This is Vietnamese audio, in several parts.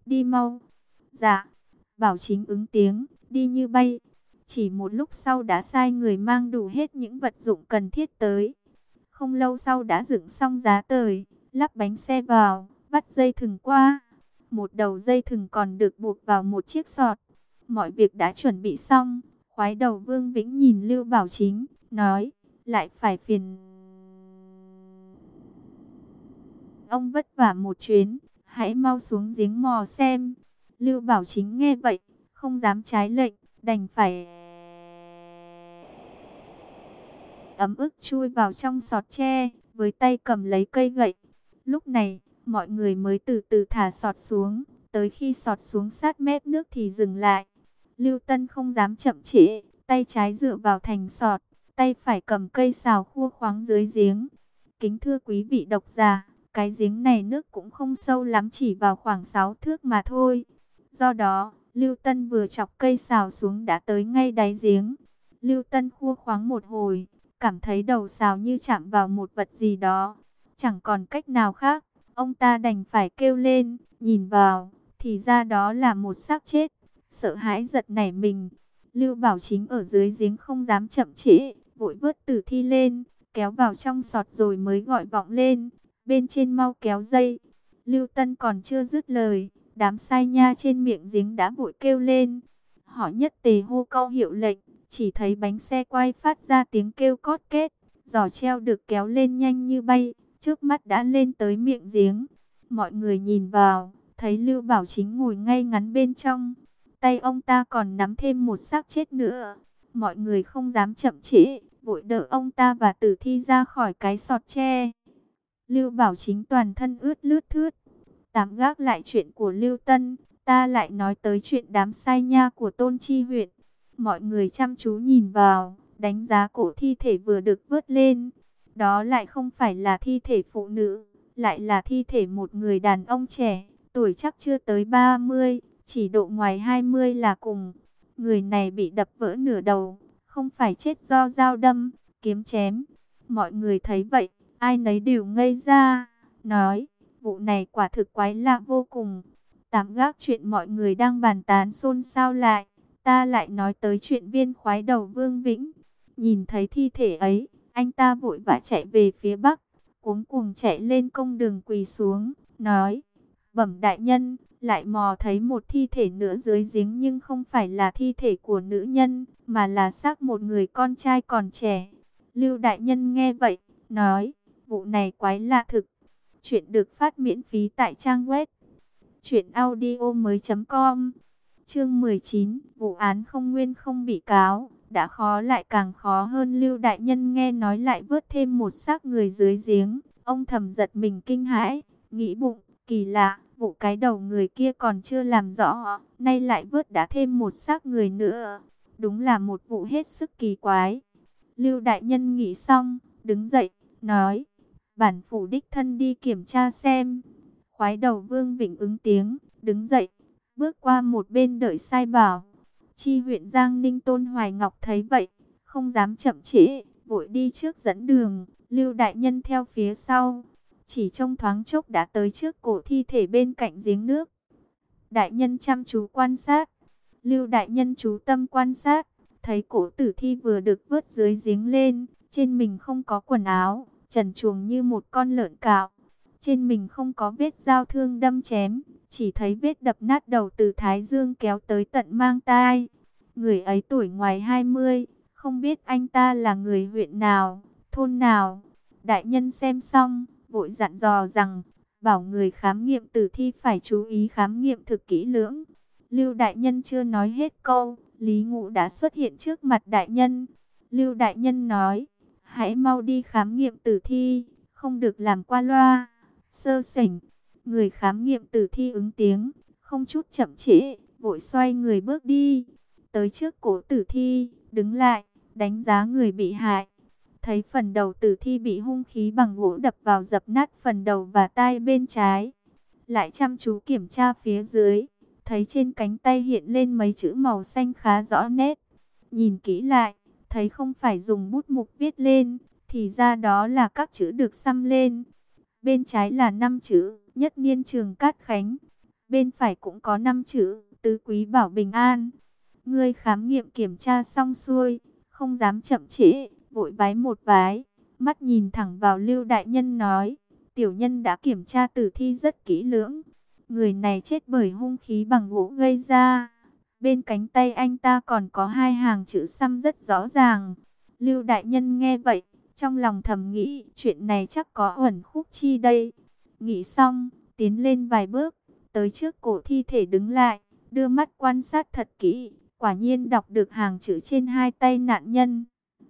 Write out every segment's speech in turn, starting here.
đi mau. Dạ, Bảo Chính ứng tiếng, đi như bay. Chỉ một lúc sau đã sai người mang đủ hết những vật dụng cần thiết tới. Không lâu sau đã dựng xong giá tời, lắp bánh xe vào, vắt dây thừng qua. Một đầu dây thừng còn được buộc vào một chiếc sọt. Mọi việc đã chuẩn bị xong. Khoái đầu Vương Vĩnh nhìn Lưu Bảo Chính, nói, lại phải phiền ông vất vả một chuyến, hãy mau xuống giếng mò xem. Lưu Bảo Chính nghe vậy, không dám trái lệnh, đành phải ấm ức chui vào trong sọt tre, với tay cầm lấy cây gậy. Lúc này, mọi người mới từ từ thả sọt xuống, tới khi sọt xuống sát mép nước thì dừng lại. Lưu Tân không dám chậm trễ, tay trái dựa vào thành sọt, tay phải cầm cây sào khua khoáng dưới giếng. Kính thưa quý vị độc giả, cái giếng này nước cũng không sâu lắm, chỉ vào khoảng 6 thước mà thôi. Do đó, Lưu Tân vừa chọc cây sào xuống đã tới ngay đáy giếng. Lưu Tân khua khoáng một hồi, cảm thấy đầu sào như chạm vào một vật gì đó. Chẳng còn cách nào khác, ông ta đành phải kêu lên, nhìn vào, thì ra đó là một xác chết. Sợ hãi giật nảy mình, Lưu Bảo Chính ở dưới giếng không dám chậm trễ, vội vớt tử thi lên, kéo vào trong sọt rồi mới gọi vọng lên, bên trên mau kéo dây. Lưu Tân còn chưa dứt lời, đám sai nha trên miệng giếng đã vội kêu lên. Họ nhất tề hô câu hiệu lệnh, chỉ thấy bánh xe quay phát ra tiếng kêu cót két, giỏ treo được kéo lên nhanh như bay, trước mắt đã lên tới miệng giếng. Mọi người nhìn vào, thấy Lưu Bảo Chính ngồi ngay ngắn bên trong, tay ông ta còn nắm thêm một xác chết nữa. Mọi người không dám chậm trễ, vội đỡ ông ta và tử thi ra khỏi cái sọt tre. Lưu Bảo Chính toàn thân ướt lướt thướt. Tạm gác lại chuyện của Lưu Tân, ta lại nói tới chuyện đám sai nha của Tôn Chi huyện. Mọi người chăm chú nhìn vào, đánh giá cổ thi thể vừa được vớt lên. Đó lại không phải là thi thể phụ nữ, lại là thi thể một người đàn ông trẻ, tuổi chắc chưa tới 30, chỉ độ ngoài 20 là cùng. Người này bị đập vỡ nửa đầu, không phải chết do dao đâm, kiếm chém. Mọi người thấy vậy, ai nấy đều ngây ra, nói, vụ này quả thực quái lạ vô cùng. Tạm gác chuyện mọi người đang bàn tán xôn xao lại, ta lại nói tới chuyện viên khoái đầu Vương Vĩnh. Nhìn thấy thi thể ấy, anh ta vội vã chạy về phía bắc, cuống cuồng chạy lên công đường quỳ xuống, nói, bẩm đại nhân, lại mò thấy một thi thể nữa dưới giếng, nhưng không phải là thi thể của nữ nhân, mà là xác một người con trai còn trẻ. Lưu đại nhân nghe vậy, nói, vụ này quái lạ thực. Chuyện được phát miễn phí tại trang web truyệnaudiomoi.com. Chương 19, vụ án không nguyên không bị cáo, đã khó lại càng khó hơn. Lưu đại nhân nghe nói lại vớt thêm một xác người dưới giếng, ông thầm giật mình kinh hãi, nghĩ bụng, kỳ lạ, vụ cái đầu người kia còn chưa làm rõ, nay lại vớt đã thêm một xác người nữa, đúng là một vụ hết sức kỳ quái. Lưu đại nhân nghĩ xong, đứng dậy, nói, bản phủ đích thân đi kiểm tra xem. Khoái đầu Vương Vĩnh ứng tiếng, đứng dậy, bước qua một bên đợi sai bảo. Chi huyện Giang Ninh Tôn Hoài Ngọc thấy vậy, không dám chậm trễ, vội đi trước dẫn đường, Lưu đại nhân theo phía sau. Chỉ trong thoáng chốc đã tới trước cổ thi thể bên cạnh giếng nước. Đại nhân chăm chú quan sát. Lưu đại nhân chú tâm quan sát, thấy cổ tử thi vừa được vớt dưới giếng lên, trên mình không có quần áo, trần truồng như một con lợn cạo. Trên mình không có vết dao thương đâm chém, chỉ thấy vết đập nát đầu từ thái dương kéo tới tận mang tai. Người ấy tuổi ngoài 20, không biết anh ta là người huyện nào, thôn nào. Đại nhân xem xong, vội dặn dò rằng, bảo người khám nghiệm tử thi phải chú ý khám nghiệm thực kỹ lưỡng. Lưu đại nhân chưa nói hết câu, Lý Ngũ đã xuất hiện trước mặt đại nhân. Lưu đại nhân nói, hãy mau đi khám nghiệm tử thi, không được làm qua loa, sơ sảnh. Người khám nghiệm tử thi ứng tiếng, không chút chậm trễ, vội xoay người bước đi. Tới trước cổ tử thi, đứng lại, đánh giá người bị hại. Thấy phần đầu tử thi bị hung khí bằng gỗ đập vào dập nát phần đầu và tai bên trái. Lại chăm chú kiểm tra phía dưới, thấy trên cánh tay hiện lên mấy chữ màu xanh khá rõ nét. Nhìn kỹ lại, thấy không phải dùng bút mục viết lên, thì ra đó là các chữ được xăm lên. Bên trái là 5 chữ, Nhất Niên Trường Cát Khánh. bên phải cũng có 5 chữ, tứ quý bảo bình an. Ngươi khám nghiệm kiểm tra xong xuôi, không dám chậm trễ, vội vái một vái, mắt nhìn thẳng vào Lưu đại nhân nói, tiểu nhân đã kiểm tra tử thi rất kỹ lưỡng. Người này chết bởi hung khí bằng gỗ gây ra. Bên cánh tay anh ta còn có 2 hàng chữ xăm rất rõ ràng. Lưu đại nhân nghe vậy, trong lòng thầm nghĩ, chuyện này chắc có uẩn khúc chi đây. Nghĩ xong, tiến lên vài bước, tới trước cổ thi thể đứng lại, đưa mắt quan sát thật kỹ, quả nhiên đọc được hàng chữ trên 2 tay nạn nhân.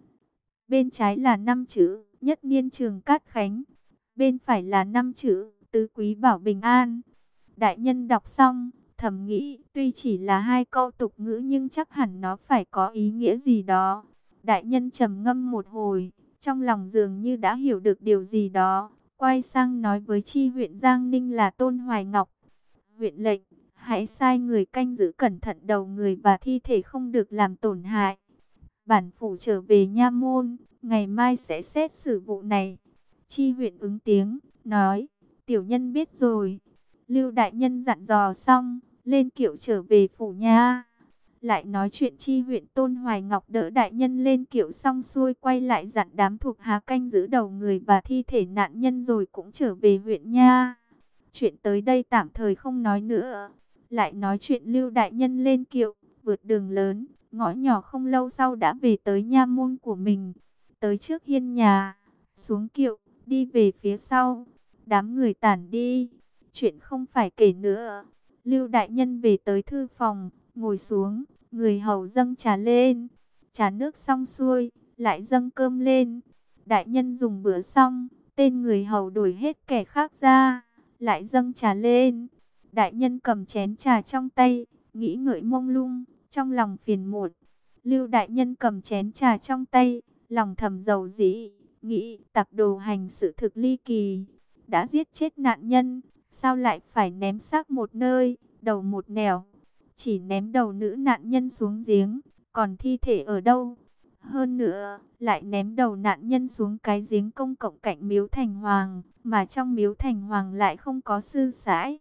Bên trái là 5 chữ, Nhất Niên Trường Cát Khánh. Bên phải là 5 chữ, Tứ Quý Bảo Bình An. Đại nhân đọc xong, thầm nghĩ, tuy chỉ là 2 câu tục ngữ nhưng chắc hẳn nó phải có ý nghĩa gì đó. Đại nhân trầm ngâm một hồi, trong lòng dường như đã hiểu được điều gì đó, quay sang nói với chi huyện Giang Ninh là Tôn Hoài Ngọc. Huyện lệnh, hãy sai người canh giữ cẩn thận đầu người và thi thể không được làm tổn hại. Bản phủ trở về nha môn, ngày mai sẽ xét xử vụ này. Chi huyện ứng tiếng, nói, tiểu nhân biết rồi. Lưu đại nhân dặn dò xong, lên kiệu trở về phủ nha. Lại nói chuyện chi huyện Tôn Hoài Ngọc đỡ đại nhân lên kiệu xong xuôi quay lại dặn đám thuộc hạ canh giữ đầu người và thi thể nạn nhân rồi cũng trở về huyện nha. Chuyện tới đây tạm thời không nói nữa. Lại nói chuyện Lưu đại nhân lên kiệu, vượt đường lớn, ngõ nhỏ không lâu sau đã về tới nha môn của mình. Tới trước hiên nhà, xuống kiệu, đi về phía sau. Đám người tản đi, chuyện không phải kể nữa. Lưu đại nhân về tới thư phòng, ngồi xuống, người hầu dâng trà lên. Trà nước xong xuôi, lại dâng cơm lên. Đại nhân dùng bữa xong, tên người hầu đổi hết kẻ khác ra, lại dâng trà lên. Đại nhân cầm chén trà trong tay, nghĩ ngợi mông lung, trong lòng phiền muộn. Lưu đại nhân cầm chén trà trong tay, lòng thầm dầu dĩ, nghĩ tặc đồ hành sự thực ly kỳ. Đã giết chết nạn nhân, sao lại phải ném xác một nơi, đầu một nẻo. Chỉ ném đầu nữ nạn nhân xuống giếng, còn thi thể ở đâu? Hơn nữa, lại ném đầu nạn nhân xuống cái giếng công cộng cạnh miếu Thành Hoàng, mà trong miếu Thành Hoàng lại không có sư sãi.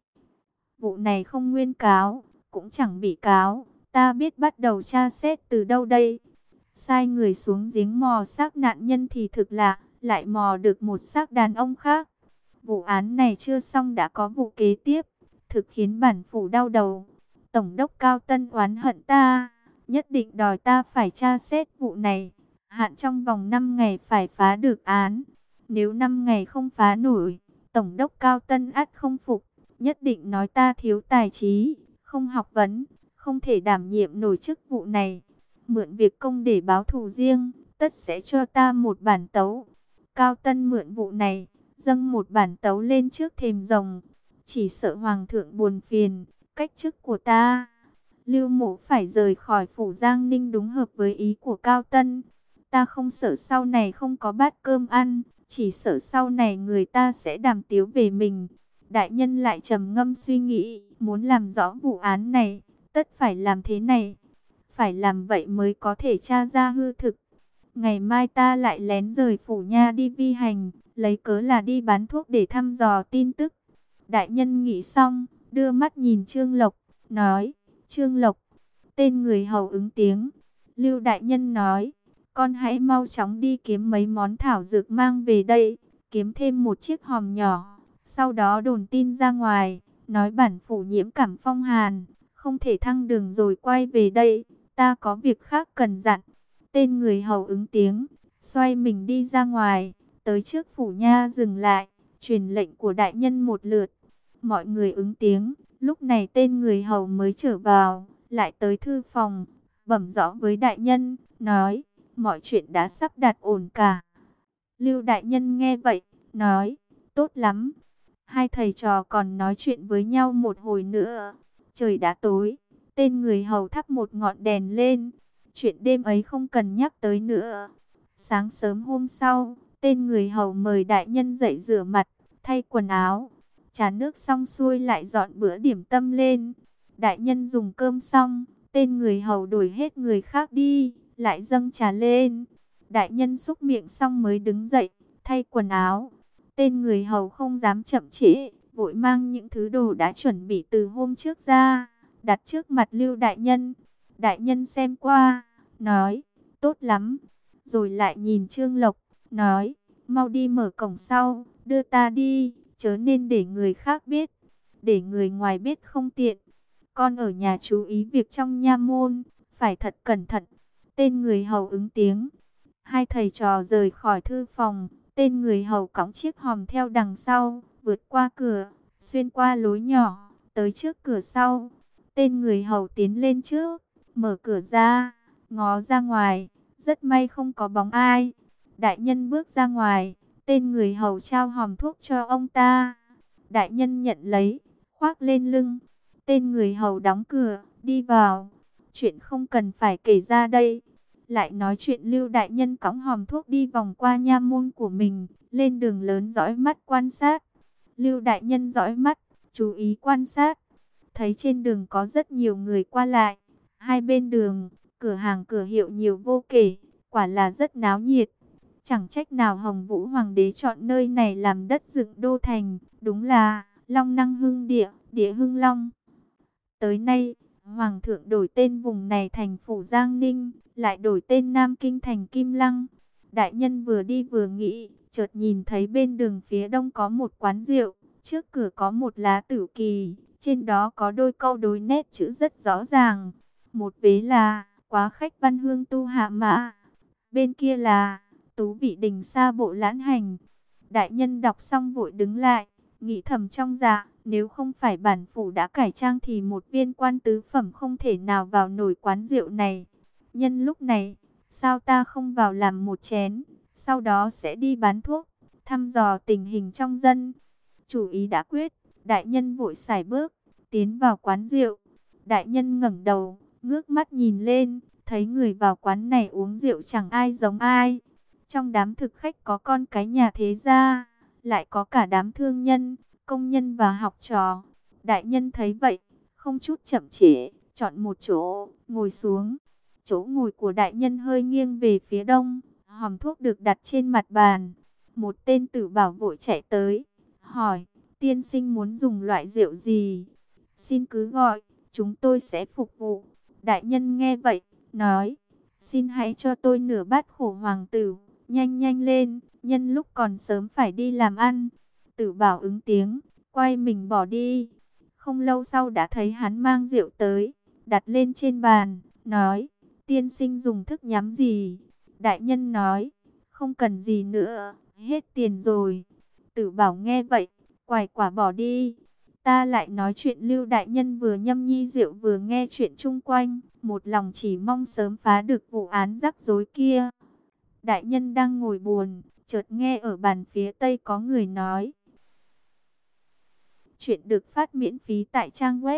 Vụ này không nguyên cáo, cũng chẳng bị cáo, ta biết bắt đầu tra xét từ đâu đây? Sai người xuống giếng mò xác nạn nhân thì thực lạ, lại mò được một xác đàn ông khác. Vụ án này chưa xong đã có vụ kế tiếp, thực khiến bản phủ đau đầu. Tổng đốc Cao Tân oán hận ta, nhất định đòi ta phải tra xét vụ này. Hạn trong vòng 5 ngày phải phá được án. Nếu 5 ngày không phá nổi, Tổng đốc Cao Tân ắt không phục, nhất định nói ta thiếu tài trí, không học vấn, không thể đảm nhiệm nổi chức vụ này. Mượn việc công để báo thù riêng, tất sẽ cho ta một bản tấu. Cao Tân mượn vụ này, dâng một bản tấu lên trước thềm rồng. Chỉ sợ hoàng thượng buồn phiền, cách chức của ta. Lưu Mộ phải rời khỏi phủ Giang Ninh đúng hợp với ý của Cao Tân. Ta không sợ sau này không có bát cơm ăn, chỉ sợ sau này người ta sẽ đàm tiếu về mình. Đại nhân lại trầm ngâm suy nghĩ, muốn làm rõ vụ án này, tất phải làm thế này. Phải làm vậy mới có thể tra ra hư thực. Ngày mai ta lại lén rời phủ nha đi vi hành, lấy cớ là đi bán thuốc để thăm dò tin tức. Đại nhân nghĩ xong, đưa mắt nhìn Trương Lộc, nói, Trương Lộc, tên người hầu ứng tiếng. Lưu đại nhân nói, con hãy mau chóng đi kiếm mấy món thảo dược mang về đây, kiếm thêm một chiếc hòm nhỏ. Sau đó đồn tin ra ngoài, nói bản phủ nhiễm cảm phong hàn, không thể thăng đường rồi quay về đây, ta có việc khác cần dặn. Tên người hầu ứng tiếng, xoay mình đi ra ngoài, tới trước phủ nha dừng lại, truyền lệnh của đại nhân một lượt. Mọi người ứng tiếng, lúc này tên người hầu mới trở vào, lại tới thư phòng, bẩm rõ với đại nhân, nói, mọi chuyện đã sắp đặt ổn cả. Lưu đại nhân nghe vậy, nói, tốt lắm. Hai thầy trò còn nói chuyện với nhau một hồi nữa. Trời đã tối, tên người hầu thắp một ngọn đèn lên. Chuyện đêm ấy không cần nhắc tới nữa. Sáng sớm hôm sau, tên người hầu mời đại nhân dậy rửa mặt, thay quần áo. Trà nước xong xuôi lại dọn bữa điểm tâm lên. Đại nhân dùng cơm xong, tên người hầu đuổi hết người khác đi, lại dâng trà lên. Đại nhân xúc miệng xong mới đứng dậy, thay quần áo. Tên người hầu không dám chậm trễ, vội mang những thứ đồ đã chuẩn bị từ hôm trước ra, đặt trước mặt Lưu đại nhân. Đại nhân xem qua, nói, tốt lắm. Rồi lại nhìn Trương Lộc, nói, mau đi mở cổng sau, đưa ta đi, chớ nên để người khác biết, để người ngoài biết không tiện. Con ở nhà chú ý việc trong nha môn, phải thật cẩn thận. Tên người hầu ứng tiếng. Hai thầy trò rời khỏi thư phòng, tên người hầu cõng chiếc hòm theo đằng sau, vượt qua cửa, xuyên qua lối nhỏ, tới trước cửa sau. Tên người hầu tiến lên trước, mở cửa ra, ngó ra ngoài, rất may không có bóng ai. Đại nhân bước ra ngoài, tên người hầu trao hòm thuốc cho ông ta. Đại nhân nhận lấy, khoác lên lưng. Tên người hầu đóng cửa, đi vào. Chuyện không cần phải kể ra đây. Lại nói chuyện Lưu đại nhân cõng hòm thuốc đi vòng qua nha môn của mình, lên đường lớn dõi mắt quan sát. Lưu đại nhân dõi mắt, chú ý quan sát. Thấy trên đường có rất nhiều người qua lại. Hai bên đường, cửa hàng cửa hiệu nhiều vô kể, quả là rất náo nhiệt. Chẳng trách nào Hồng Vũ Hoàng đế chọn nơi này làm đất dựng đô thành, đúng là Long Năng hưng địa, địa hưng Long. Tới nay, Hoàng thượng đổi tên vùng này thành Phủ Giang Ninh, lại đổi tên Nam Kinh thành Kim Lăng. Đại nhân vừa đi vừa nghĩ, chợt nhìn thấy bên đường phía đông có một quán rượu, trước cửa có một lá tử kỳ, trên đó có đôi câu đối nét chữ rất rõ ràng. Một vế là quá khách văn hương tu hạ mã, bên kia là tú vị đình sa bộ lãn hành. Đại nhân đọc xong vội đứng lại, nghĩ thầm trong dạ, nếu không phải bản phủ đã cải trang thì một viên quan tứ phẩm không thể nào vào nổi quán rượu này. Nhân lúc này, sao ta không vào làm một chén, sau đó sẽ đi bán thuốc, thăm dò tình hình trong dân. Chủ ý đã quyết, đại nhân vội sải bước, tiến vào quán rượu. Đại nhân ngẩng đầu, ngước mắt nhìn lên, thấy người vào quán này uống rượu chẳng ai giống ai. Trong đám thực khách có con cái nhà thế gia, lại có cả đám thương nhân, công nhân và học trò. Đại nhân thấy vậy, không chút chậm trễ, chọn một chỗ, ngồi xuống. Chỗ ngồi của đại nhân hơi nghiêng về phía đông, hòm thuốc được đặt trên mặt bàn. Một tên tử bảo vội chạy tới, hỏi, tiên sinh muốn dùng loại rượu gì? Xin cứ gọi, chúng tôi sẽ phục vụ. Đại nhân nghe vậy, nói, xin hãy cho tôi nửa bát khổ hoàng tử, nhanh nhanh lên, nhân lúc còn sớm phải đi làm ăn. Tử bảo ứng tiếng, quay mình bỏ đi. Không lâu sau đã thấy hắn mang rượu tới, đặt lên trên bàn, nói, tiên sinh dùng thức nhắm gì? Đại nhân nói, không cần gì nữa, hết tiền rồi. Tử bảo nghe vậy, quải quả bỏ đi. Ta lại nói chuyện Lưu đại nhân vừa nhâm nhi rượu vừa nghe chuyện chung quanh, một lòng chỉ mong sớm phá được vụ án rắc rối kia. Đại nhân đang ngồi buồn, chợt nghe ở bàn phía tây có người nói. Chuyện được phát miễn phí tại trang web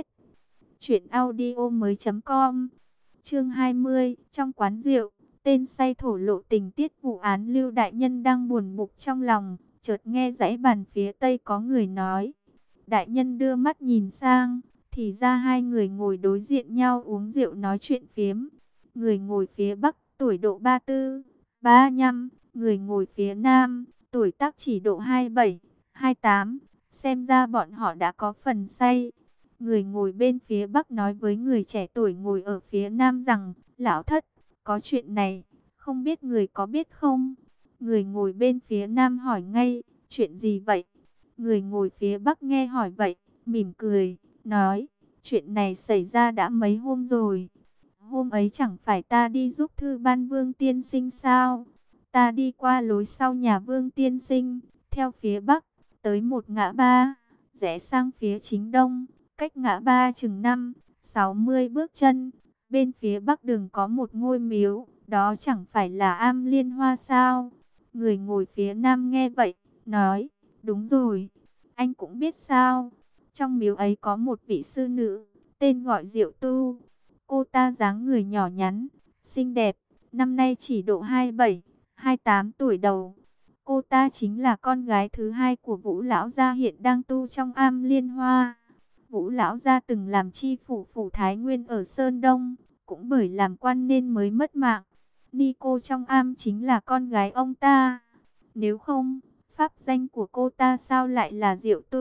truyệnaudiomoi.com. Chương 20, trong quán rượu, tên say thổ lộ tình tiết vụ án. Lưu đại nhân đang buồn bực trong lòng, chợt nghe dãy bàn phía tây có người nói. Đại nhân đưa mắt nhìn sang, thì ra hai người ngồi đối diện nhau uống rượu nói chuyện phiếm. Người ngồi phía bắc tuổi độ 34, 35, người ngồi phía nam tuổi tác chỉ độ 27, 28. Xem ra bọn họ đã có phần say. Người ngồi bên phía bắc nói với người trẻ tuổi ngồi ở phía nam rằng, lão thất, có chuyện này, không biết người có biết không? Người ngồi bên phía nam hỏi ngay, chuyện gì vậy? Người ngồi phía bắc nghe hỏi vậy, mỉm cười, nói, chuyện này xảy ra đã mấy hôm rồi. Hôm ấy chẳng phải ta đi giúp thư ban Vương tiên sinh sao? Ta đi qua lối sau nhà Vương tiên sinh, theo phía bắc, tới một ngã ba, rẽ sang phía chính đông, cách ngã ba chừng 60 bước chân. Bên phía bắc đường có một ngôi miếu, đó chẳng phải là Am Liên Hoa sao? Người ngồi phía nam nghe vậy, nói, đúng rồi, anh cũng biết sao? Trong miếu ấy có một vị sư nữ, tên gọi Diệu Tu. Cô ta dáng người nhỏ nhắn, xinh đẹp, năm nay chỉ độ 27, 28 tuổi đầu. Cô ta chính là con gái thứ hai của Vũ Lão Gia hiện đang tu trong Am Liên Hoa. Vũ Lão Gia từng làm chi phủ phủ Thái Nguyên ở Sơn Đông, cũng bởi làm quan nên mới mất mạng. Ni cô trong am chính là con gái ông ta. Nếu không, pháp danh của cô ta sao lại là Diệu Tu?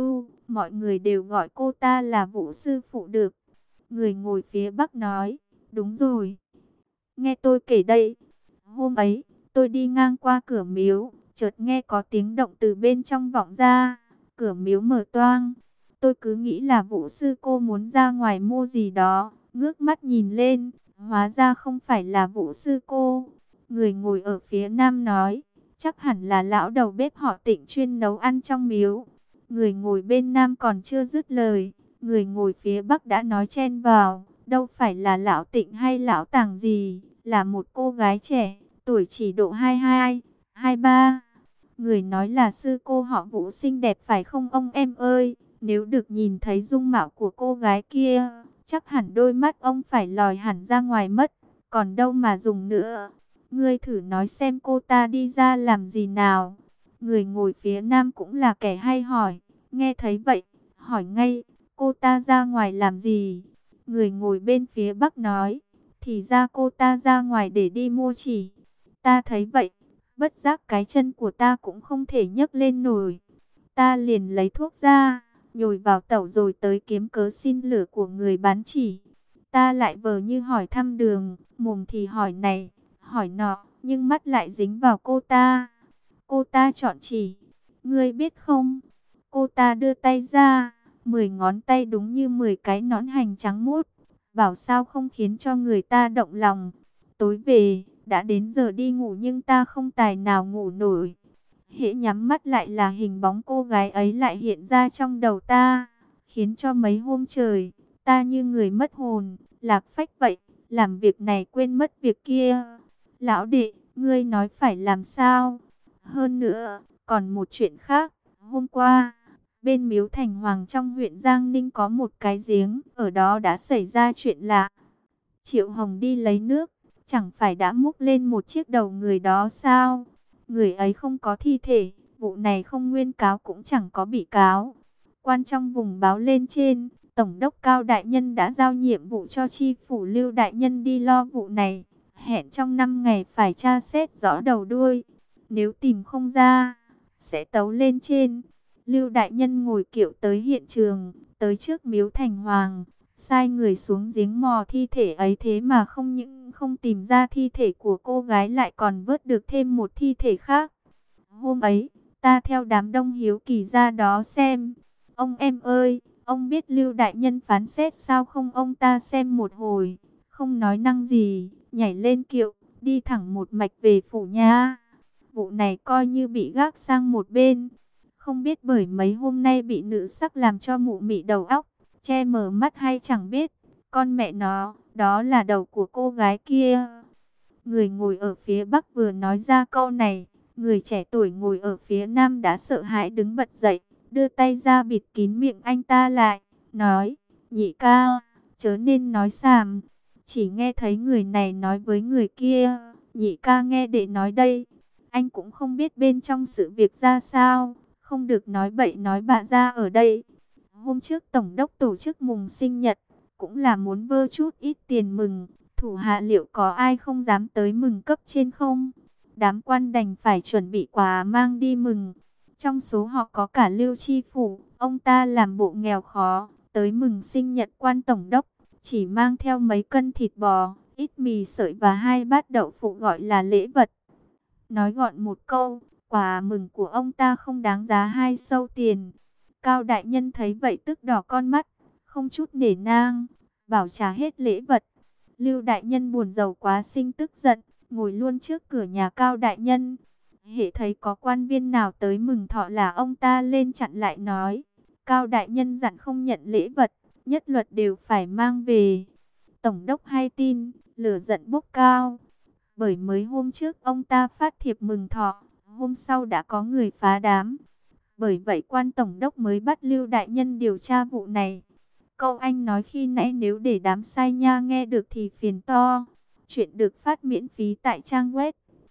mọi người đều gọi cô ta là Vũ sư phụ được. Người ngồi phía bắc nói, đúng rồi. Nghe tôi kể đây, hôm ấy, tôi đi ngang qua cửa miếu, chợt nghe có tiếng động từ bên trong vọng ra, cửa miếu mở toang. Tôi cứ nghĩ là Vũ sư cô muốn ra ngoài mua gì đó, ngước mắt nhìn lên, hóa ra không phải là Vũ sư cô. Người ngồi ở phía nam nói, chắc hẳn là lão đầu bếp họ Tịnh chuyên nấu ăn trong miếu. Người ngồi bên nam còn chưa dứt lời, người ngồi phía bắc đã nói chen vào, đâu phải là lão Tịnh hay lão Tàng gì, là một cô gái trẻ, tuổi chỉ độ 22, 23. Người nói là sư cô họ Vũ xinh đẹp phải không ông em ơi? Nếu được nhìn thấy dung mạo của cô gái kia, chắc hẳn đôi mắt ông phải lòi hẳn ra ngoài mất, còn đâu mà dùng nữa. Ngươi thử nói xem cô ta đi ra làm gì nào. Người ngồi phía nam cũng là kẻ hay hỏi, nghe thấy vậy, hỏi ngay, cô ta ra ngoài làm gì? Người ngồi bên phía bắc nói, thì ra cô ta ra ngoài để đi mua chỉ. Ta thấy vậy, bất giác cái chân của ta cũng không thể nhấc lên nổi. Ta liền lấy thuốc ra, nhồi vào tẩu rồi tới kiếm cớ xin lửa của người bán chỉ. Ta lại vờ như hỏi thăm đường, mồm thì hỏi này, hỏi nọ, nhưng mắt lại dính vào cô ta. Cô ta chọn chỉ, ngươi biết không? Cô ta đưa tay ra, 10 ngón tay đúng như 10 cái nón hành trắng muốt. Bảo sao không khiến cho người ta động lòng. Tối về, đã đến giờ đi ngủ nhưng ta không tài nào ngủ nổi. Hễ nhắm mắt lại là hình bóng cô gái ấy lại hiện ra trong đầu ta, khiến cho mấy hôm trời, ta như người mất hồn, lạc phách vậy, làm việc này quên mất việc kia. Lão đệ, ngươi nói phải làm sao? Hơn nữa, còn một chuyện khác, hôm qua, bên miếu Thành Hoàng trong huyện Giang Ninh có một cái giếng, ở đó đã xảy ra chuyện lạ. Triệu Hồng đi lấy nước, chẳng phải đã múc lên một chiếc đầu người đó sao? Người ấy không có thi thể, vụ này không nguyên cáo cũng chẳng có bị cáo. Quan trong vùng báo lên trên, Tổng đốc Cao Đại Nhân đã giao nhiệm vụ cho Chi phủ Lưu Đại Nhân đi lo vụ này. Hẹn trong 5 ngày phải tra xét rõ đầu đuôi. Nếu tìm không ra, sẽ tấu lên trên. Lưu Đại Nhân ngồi kiệu tới hiện trường, tới trước miếu Thành Hoàng. Sai người xuống giếng mò thi thể ấy, thế mà không những không tìm ra thi thể của cô gái lại còn vớt được thêm một thi thể khác. Hôm ấy, ta theo đám đông hiếu kỳ ra đó xem. Ông em ơi, ông biết Lưu Đại Nhân phán xét sao không? Ông ta xem một hồi, không nói năng gì, nhảy lên kiệu, đi thẳng một mạch về phủ nha. Vụ này coi như bị gác sang một bên. Không biết bởi mấy hôm nay bị nữ sắc làm cho mụ mị đầu óc, che mờ mắt hay chẳng biết. Con mẹ nó, đó là đầu của cô gái kia. Người ngồi ở phía bắc vừa nói ra câu này, người trẻ tuổi ngồi ở phía nam đã sợ hãi đứng bật dậy, đưa tay ra bịt kín miệng anh ta lại, nói, nhị ca, chớ nên nói xàm. Chỉ nghe thấy người này nói với người kia, nhị ca nghe đệ nói đây, anh cũng không biết bên trong sự việc ra sao, không được nói bậy nói bạ ra ở đây. Hôm trước Tổng đốc tổ chức mùng sinh nhật, cũng là muốn vơ chút ít tiền mừng. Thủ hạ liệu có ai không dám tới mừng cấp trên không? Đám quan đành phải chuẩn bị quà mang đi mừng. Trong số họ có cả Lưu Chi Phủ, ông ta làm bộ nghèo khó, tới mừng sinh nhật quan tổng đốc, chỉ mang theo mấy cân thịt bò, ít mì sợi và 2 bát đậu phụ gọi là lễ vật. Nói gọn một câu, quà mừng của ông ta không đáng giá 2 xu tiền. Cao đại nhân thấy vậy tức đỏ con mắt, không chút nể nang, bảo trả hết lễ vật. Lưu đại nhân buồn rầu quá sinh tức giận, ngồi luôn trước cửa nhà Cao đại nhân. Hễ thấy có quan viên nào tới mừng thọ là ông ta lên chặn lại nói, Cao đại nhân dặn không nhận lễ vật, nhất luật đều phải mang về. Tổng đốc hay tin, lửa giận bốc cao. Bởi mới hôm trước ông ta phát thiệp mừng thọ, hôm sau đã có người phá đám. Bởi vậy quan tổng đốc mới bắt Lưu đại nhân điều tra vụ này. Câu anh nói khi nãy nếu để đám sai nha nghe được thì phiền to. Chuyện được phát miễn phí tại trang web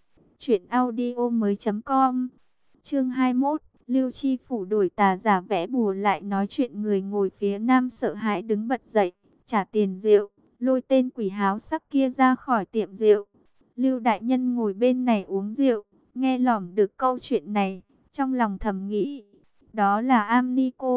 truyệnaudiomoi.com. Chương 21, Lưu Chi phủ đổi tà giả vẽ bùa lại nói chuyện. Người ngồi phía nam sợ hãi đứng bật dậy, trả tiền rượu, lôi tên quỷ háo sắc kia ra khỏi tiệm rượu. Lưu đại nhân ngồi bên này uống rượu, nghe lỏm được câu chuyện này, trong lòng thầm nghĩ, đó là Am Ni Cô,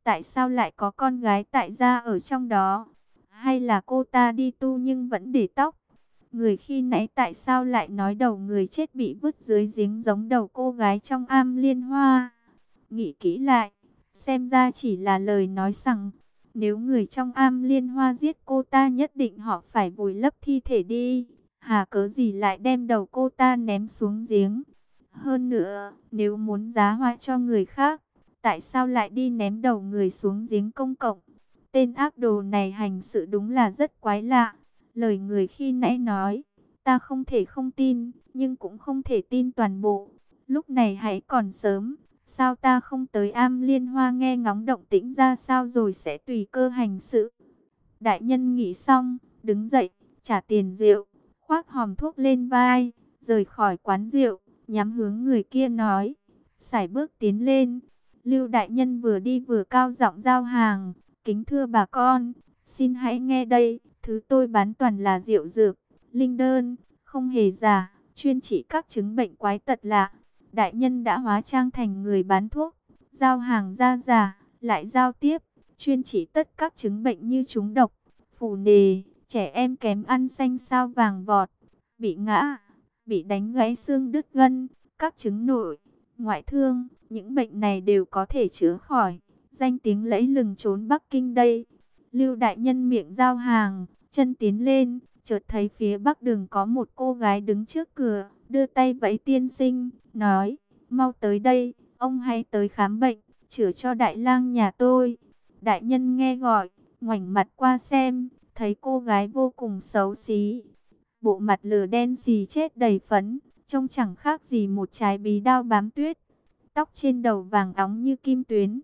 Tại sao lại có con gái tại gia ở trong đó? Hay là cô ta đi tu nhưng vẫn để tóc? Người khi nãy tại sao lại nói đầu người chết bị vứt dưới giếng giống đầu cô gái trong am liên hoa? Nghĩ kỹ lại, xem ra chỉ là lời nói rằng, nếu người trong am liên hoa giết cô ta nhất định họ phải vùi lấp thi thể đi. Hà cớ gì lại đem đầu cô ta ném xuống giếng? Hơn nữa, nếu muốn giá họa cho người khác, tại sao lại đi ném đầu người xuống giếng công cộng? Tên ác đồ này hành sự đúng là rất quái lạ. Lời người khi nãy nói, ta không thể không tin, nhưng cũng không thể tin toàn bộ. Lúc này hãy còn sớm, sao ta không tới am liên hoa nghe ngóng động tĩnh ra sao rồi sẽ tùy cơ hành sự. Đại nhân nghĩ xong, đứng dậy, trả tiền rượu, khoác hòm thuốc lên vai, rời khỏi quán rượu, nhắm hướng người kia nói, sải bước tiến lên. Lưu đại nhân vừa đi vừa cao giọng giao hàng, kính thưa bà con, xin hãy nghe đây, thứ tôi bán toàn là rượu dược, linh đơn, không hề giả, chuyên trị các chứng bệnh quái tật lạ. Đại nhân đã hóa trang thành người bán thuốc, giao hàng ra giả, lại giao tiếp, chuyên trị tất các chứng bệnh như trúng độc, phù nề, trẻ em kém ăn xanh sao vàng vọt, bị ngã, bị đánh gãy xương đứt gân, các chứng nội, ngoại thương, những bệnh này đều có thể chữa khỏi. Danh tiếng lẫy lừng trốn Bắc Kinh đây. Lưu đại nhân miệng giao hàng, chân tiến lên, chợt thấy phía bắc đường có một cô gái đứng trước cửa, đưa tay vẫy tiên sinh, nói, mau tới đây, ông hãy tới khám bệnh, chữa cho đại lang nhà tôi. Đại nhân nghe gọi, ngoảnh mặt qua xem, thấy cô gái vô cùng xấu xí. Bộ mặt lửa đen xì chết đầy phấn, trông chẳng khác gì một trái bí đao bám tuyết. Tóc trên đầu vàng óng như kim tuyến,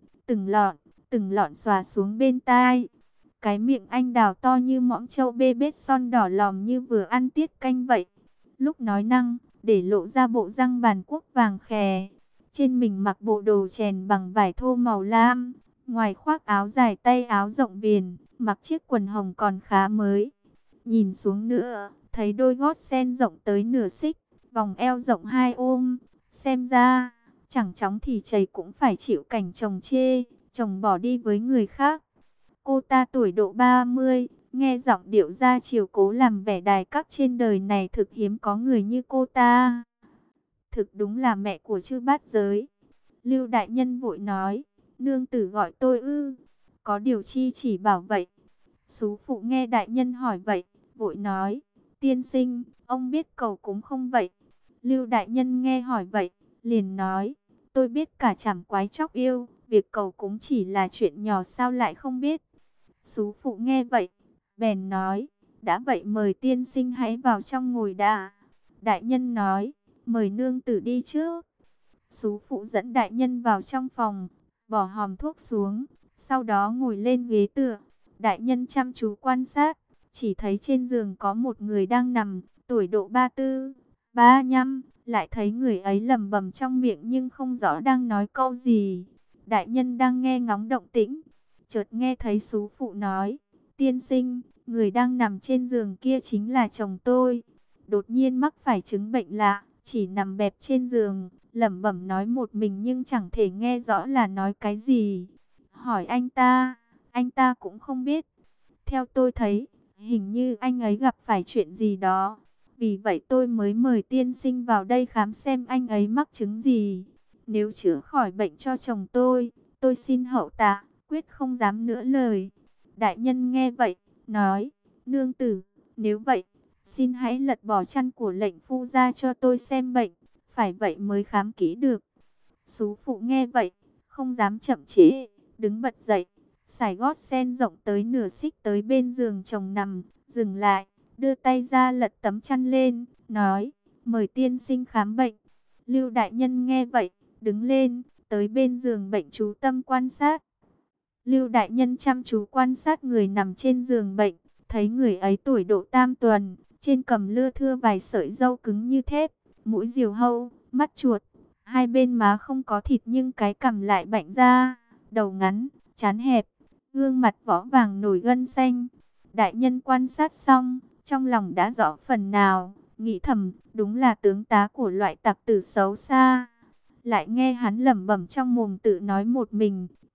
từng lọn xòa xuống bên tai. Cái miệng anh đào to như mõm trâu bê bết son đỏ lòm như vừa ăn tiết canh vậy. Lúc nói năng, để lộ ra bộ răng bàn quốc vàng khè. Trên mình mặc bộ đồ chèn bằng vải thô màu lam. Ngoài khoác áo dài tay áo rộng viền, mặc chiếc quần hồng còn khá mới. Nhìn xuống nữa, thấy đôi gót sen rộng tới nửa xích, vòng eo rộng 2 ôm. Xem ra, chẳng chóng thì chảy cũng phải chịu cảnh chồng chê, chồng bỏ đi với người khác. Cô ta tuổi độ 30, nghe giọng điệu ra chiều cố làm vẻ đài các trên đời này thực hiếm có người như cô ta. Thực đúng là mẹ của chư bát giới. Lưu đại nhân vội nói, nương tử gọi tôi ư, có điều chi chỉ bảo vậy. Sú phụ nghe đại nhân hỏi vậy, vội nói, tiên sinh, ông biết cầu cúng không vậy? Lưu đại nhân nghe hỏi vậy, liền nói, tôi biết cả chảm quái chóc yêu, việc cầu cúng chỉ là chuyện nhỏ sao lại không biết. Sú phụ nghe vậy, bèn nói, đã vậy mời tiên sinh hãy vào trong ngồi đã. Đại nhân nói, mời nương tử đi trước. Sú phụ dẫn đại nhân vào trong phòng, bỏ hòm thuốc xuống, sau đó ngồi lên ghế tựa. Đại nhân chăm chú quan sát, chỉ thấy trên giường có một người đang nằm, tuổi độ 34, 35, lại thấy người ấy lẩm bẩm trong miệng nhưng không rõ đang nói câu gì. Đại nhân đang nghe ngóng động tĩnh, chợt nghe thấy sú phụ nói, tiên sinh, người đang nằm trên giường kia chính là chồng tôi. Đột nhiên mắc phải chứng bệnh lạ, chỉ nằm bẹp trên giường, lẩm bẩm nói một mình nhưng chẳng thể nghe rõ là nói cái gì. Hỏi anh ta cũng không biết. Theo tôi thấy, hình như anh ấy gặp phải chuyện gì đó. Vì vậy tôi mới mời tiên sinh vào đây khám xem anh ấy mắc chứng gì. Nếu chữa khỏi bệnh cho chồng tôi xin hậu tạ, quyết không dám nữa lời. Đại nhân nghe vậy, nói, nương tử, nếu vậy, xin hãy lật bỏ chăn của lệnh phu ra cho tôi xem bệnh, phải vậy mới khám kỹ được. Sú phụ nghe vậy, không dám chậm trễ, đứng bật dậy, sải gót sen rộng tới nửa xích tới bên giường chồng nằm, dừng lại, đưa tay ra lật tấm chăn lên, nói, mời tiên sinh khám bệnh. Lưu đại nhân nghe vậy, đứng lên, tới bên giường bệnh chú tâm quan sát. Lưu đại nhân chăm chú quan sát người nằm trên giường bệnh, thấy người ấy tuổi độ tam tuần, trên cằm lưa thưa vài sợi râu cứng như thép, mũi diều hâu, mắt chuột, hai bên má không có thịt nhưng cái cằm lại bạnh ra, đầu ngắn, trán hẹp, gương mặt võ vàng nổi gân xanh. Đại nhân quan sát xong, trong lòng đã rõ phần nào, nghĩ thầm, đúng là tướng tá của loại tặc tử xấu xa. Lại nghe hắn lẩm bẩm trong mồm tự nói một mình,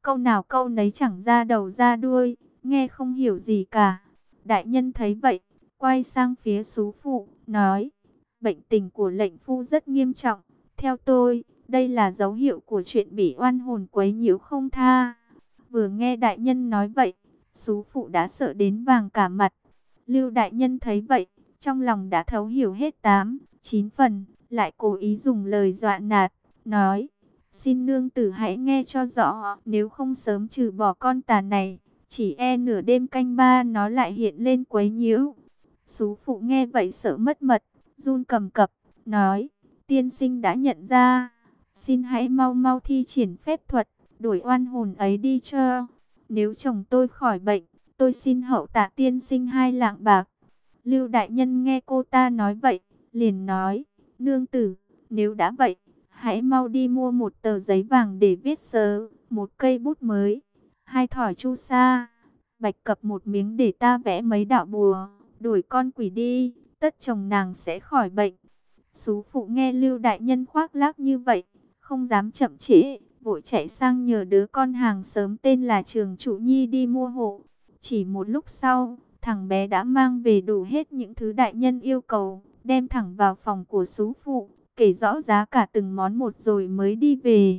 câu nào câu nấy chẳng ra đầu ra đuôi, nghe không hiểu gì cả. Đại nhân thấy vậy, quay sang phía sú phụ, nói, bệnh tình của lệnh phu rất nghiêm trọng, theo tôi, đây là dấu hiệu của chuyện bị oan hồn quấy nhiễu không tha. Vừa nghe đại nhân nói vậy, sú phụ đã sợ đến vàng cả mặt. Lưu đại nhân thấy vậy, trong lòng đã thấu hiểu hết 8, 9 phần, lại cố ý dùng lời dọa nạt, nói, xin nương tử hãy nghe cho rõ, nếu không sớm trừ bỏ con tà này, chỉ e nửa đêm canh ba nó lại hiện lên quấy nhiễu. Sú phụ nghe vậy sợ mất mật, run cầm cập, nói, tiên sinh đã nhận ra, xin hãy mau mau thi triển phép thuật, đuổi oan hồn ấy đi cho. Nếu chồng tôi khỏi bệnh, tôi xin hậu tạ tiên sinh 2 lạng bạc. Lưu đại nhân nghe cô ta nói vậy, liền nói, nương tử, nếu đã vậy, hãy mau đi mua một tờ giấy vàng để viết sớ, một cây bút mới, 2 thỏi chu sa, bạch cập một miếng để ta vẽ mấy đạo bùa, đuổi con quỷ đi, tất chồng nàng sẽ khỏi bệnh. Sú phụ nghe Lưu đại nhân khoác lác như vậy, không dám chậm trễ, vội chạy sang nhờ đứa con hàng xóm tên là Trường Trụ Nhi đi mua hộ. Chỉ một lúc sau, thằng bé đã mang về đủ hết những thứ đại nhân yêu cầu, đem thẳng vào phòng của sú phụ, kể rõ giá cả từng món một rồi mới đi về.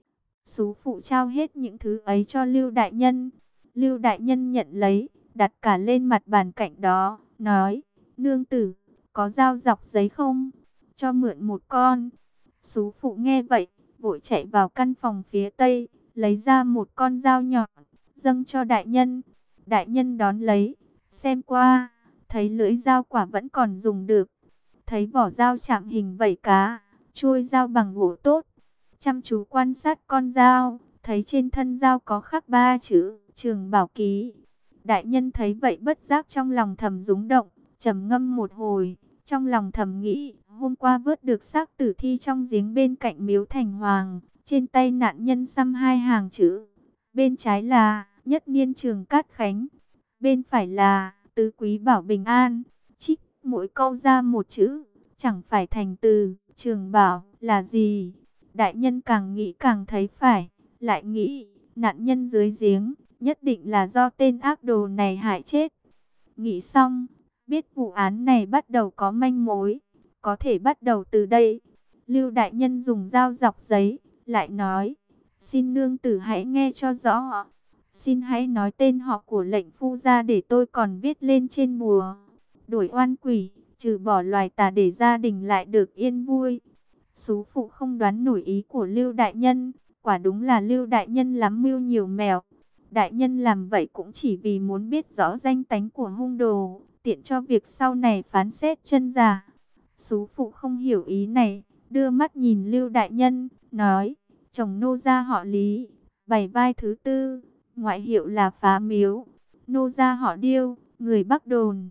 Sú phụ trao hết những thứ ấy cho Lưu đại nhân. Lưu đại nhân nhận lấy, đặt cả lên mặt bàn cạnh đó, nói, nương tử, có dao dọc giấy không? Cho mượn một con. Sú phụ nghe vậy, vội chạy vào căn phòng phía tây, lấy ra một con dao nhọn, dâng cho đại nhân. Đại nhân đón lấy, xem qua, thấy lưỡi dao quả vẫn còn dùng được. Thấy vỏ dao chạm hình vảy cá, chuôi dao bằng gỗ tốt. Chăm chú quan sát con dao, thấy trên thân dao có khắc 3 chữ, Trường Bảo Ký. Đại nhân thấy vậy bất giác trong lòng thầm rúng động, trầm ngâm một hồi, trong lòng thầm nghĩ, hôm qua vớt được xác tử thi trong giếng bên cạnh miếu Thành Hoàng, trên tay nạn nhân xăm 2 hàng chữ. Bên trái là Nhất Niên Trường Cát Khánh, bên phải là Tứ Quý Bảo Bình An, trích mỗi câu ra một chữ, chẳng phải thành từ Trường Bảo là gì. Đại nhân càng nghĩ càng thấy phải, lại nghĩ nạn nhân dưới giếng nhất định là do tên ác đồ này hại chết. Nghĩ xong, biết vụ án này bắt đầu có manh mối, có thể bắt đầu từ đây. Lưu đại nhân dùng dao dọc giấy, lại nói, xin nương tử hãy nghe cho rõ. Xin hãy nói tên họ của lệnh phu ra để tôi còn viết lên trên bùa. Đuổi oan quỷ, trừ bỏ loài tà để gia đình lại được yên vui. Sú phụ không đoán nổi ý của Lưu đại nhân, quả đúng là Lưu đại nhân lắm mưu nhiều mẹo. Đại nhân làm vậy cũng chỉ vì muốn biết rõ danh tánh của hung đồ, tiện cho việc sau này phán xét chân giả. Sú phụ không hiểu ý này, đưa mắt nhìn Lưu đại nhân, nói, chồng nô gia họ Lý, 7 vai thứ tư, ngoại hiệu là Phá Miếu, nô gia họ Điêu, người Bắc Đồn.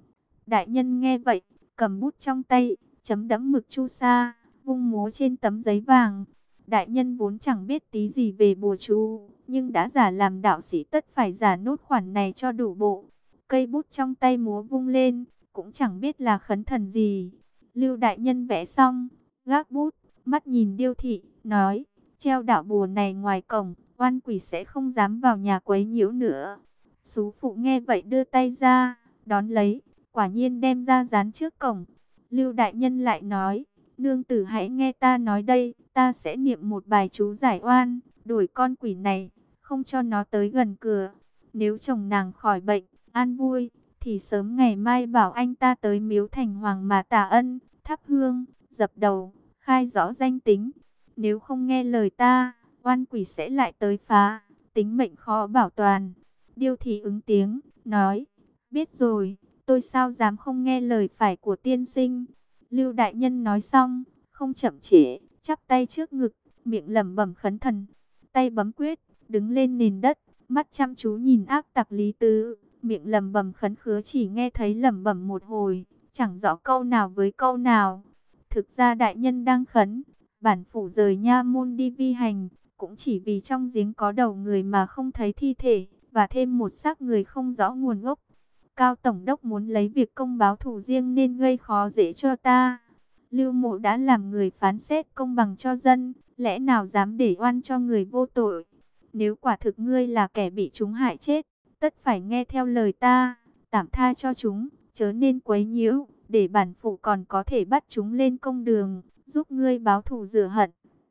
Đại nhân nghe vậy, cầm bút trong tay, chấm đẫm mực chu sa, vung múa trên tấm giấy vàng. Đại nhân vốn chẳng biết tí gì về bùa chú, nhưng đã giả làm đạo sĩ tất phải giả nốt khoản này cho đủ bộ. Cây bút trong tay múa vung lên, cũng chẳng biết là khấn thần gì. Lưu đại nhân vẽ xong, gác bút, mắt nhìn Điêu thị, nói, treo đạo bùa này ngoài cổng, oan quỷ sẽ không dám vào nhà quấy nhiễu nữa. Sú phụ nghe vậy đưa tay ra, đón lấy, quả nhiên đem ra dán trước cổng. Lưu đại nhân lại nói, nương tử hãy nghe ta nói đây, ta sẽ niệm một bài chú giải oan, đuổi con quỷ này, không cho nó tới gần cửa. Nếu chồng nàng khỏi bệnh, an vui, thì sớm ngày mai bảo anh ta tới miếu Thành Hoàng mà tạ ân, thắp hương, dập đầu, khai rõ danh tính. Nếu không nghe lời ta, oan quỷ sẽ lại tới phá, tính mệnh khó bảo toàn. Điêu thị ứng tiếng, nói, biết rồi, tôi sao dám không nghe lời phải của tiên sinh. Lưu đại nhân nói xong, không chậm trễ, chắp tay trước ngực, miệng lẩm bẩm khấn thần, tay bấm quyết, đứng lên nền đất, mắt chăm chú nhìn ác tặc Lý Tứ, miệng lẩm bẩm khấn khứa, chỉ nghe thấy lẩm bẩm một hồi, chẳng rõ câu nào với câu nào. Thực ra đại nhân đang khấn, bản phủ rời nha môn đi vi hành, cũng chỉ vì trong giếng có đầu người mà không thấy thi thể, và thêm một xác người không rõ nguồn gốc. Cao Tổng đốc muốn lấy việc công báo thù riêng nên gây khó dễ cho ta. Lưu Mộ đã làm người phán xét công bằng cho dân, lẽ nào dám để oan cho người vô tội. nếu quả thực ngươi là kẻ bị chúng hại chết, tất phải nghe theo lời ta, tạm tha cho chúng, chớ nên quấy nhiễu, để bản phụ còn có thể bắt chúng lên công đường, giúp ngươi báo thù rửa hận.